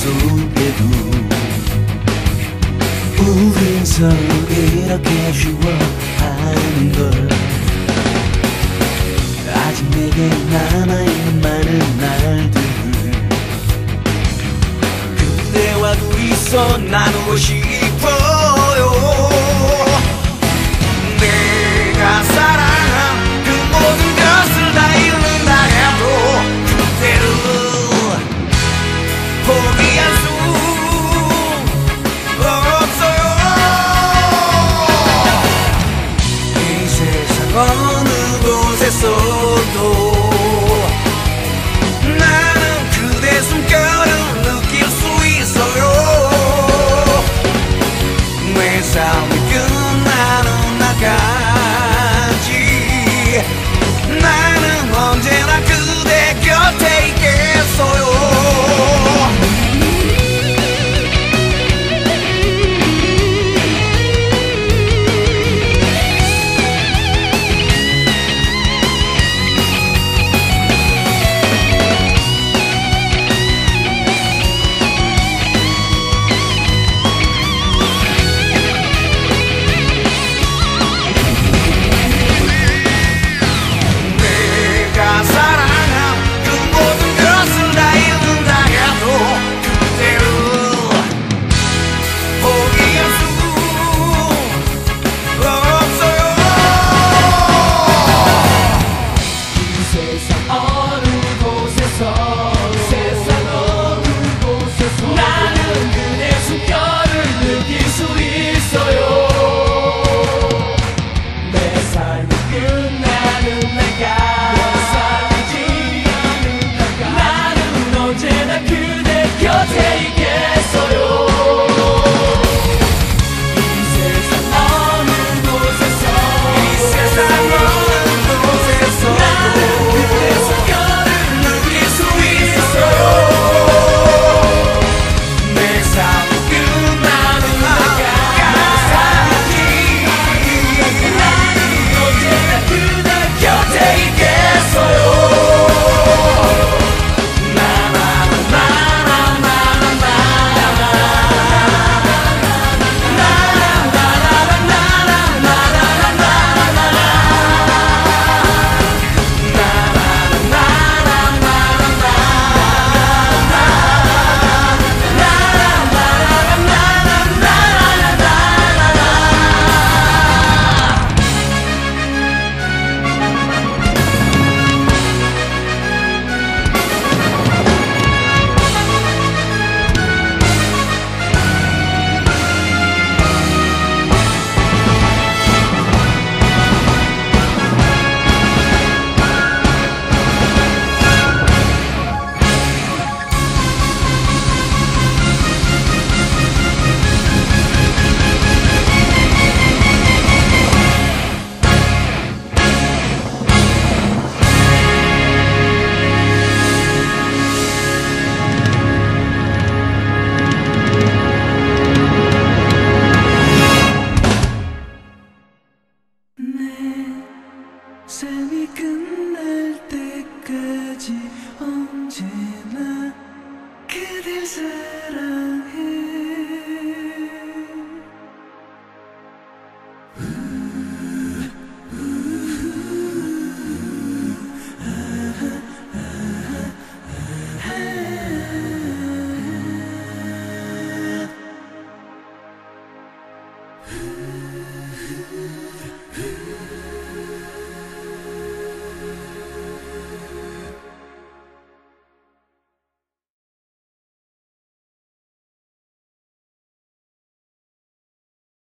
속에도 우린 서로 이렇게 좋아하는 걸. 아직 내게 남아있는 많은 날들 그대와 둘이서 나누고 싶어요. 내가 사랑한 그 모든 것을 다 잃는다 해도 그대를 포기할 수 없어요. 이 세상 어느 곳에서도 나는 그대 숨결을 느낄 수 있어요. 내 삶이 끝나는 날까지 나는 언제나 그대 곁에 있겠어요. 삶이 끝날 때까지 언제나 그댈 사랑